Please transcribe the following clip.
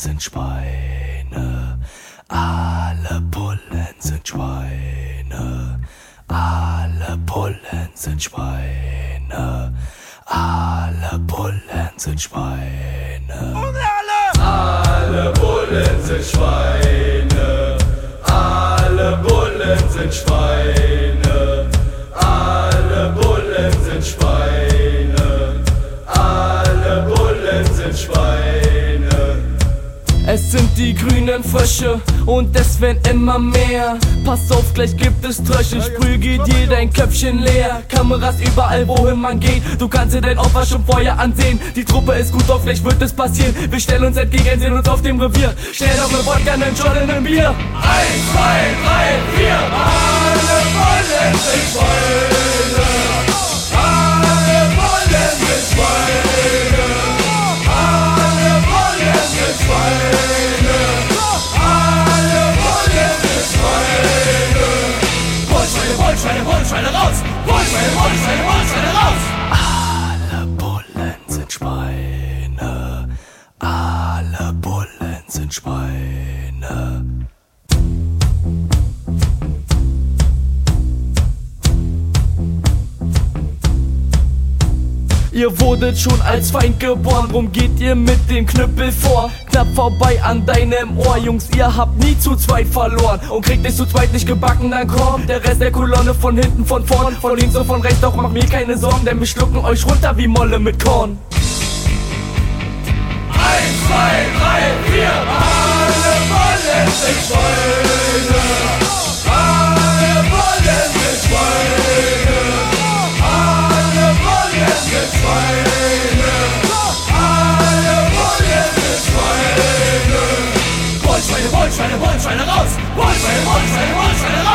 sind Schweine, alle Bullen sind Schweine, alle Bullen sind Schweine, alle Bullen sind Schweine. Alle Bullen sind Schweine, alle Bullen sind Schweine, alle Bullen sind Schweine, alle Bullen sind Schweine. Es sind die grünen Frösche und es werden immer mehr. Pass auf, gleich gibt es Trösche, sprüh geht dir dein Köpfchen leer. Kameras überall, wohin man geht, du kannst dir dein Opfer schon vorher ansehen. Die Truppe ist gut drauf, gleich wird es passieren. Wir stellen uns entgegen, sehen uns auf dem Revier. Schnell noch mit Wodka, nen Jordan, nen Bier. 1, 2, 3, 4, alle Bullen sind Schweine, alle Bullen sind Schweine, alle Bullen sind Schweine, alle Bullen sind Schweine. Bullschweine, Bullschweine, Bullschweine raus! Bullschweine, Bullschweine, Bullschweine raus! Alle Bullen sind Schweine, alle Bullen sind Schweine. Ihr wurdet schon als Feind geboren, drum geht ihr mit dem Knüppel vor. Knapp vorbei an deinem Ohr, Jungs, ihr habt nie zu zweit verloren. Und kriegt es zu zweit nicht gebacken, dann kommt der Rest der Kolonne von hinten, von vorn, von links und von rechts. Doch macht mir keine Sorgen, denn wir schlucken euch runter wie Molle mit Korn. 1, 2, 3, 4, alle Bullen sind Schweine, alle Bullen sind Schweine, alle Bullen sind Schweine, alle Bullen sind Schweine. Bullschweine, Bullschweine, Bullschweine raus! Bullschweine, Bullschweine, Bullschweine raus!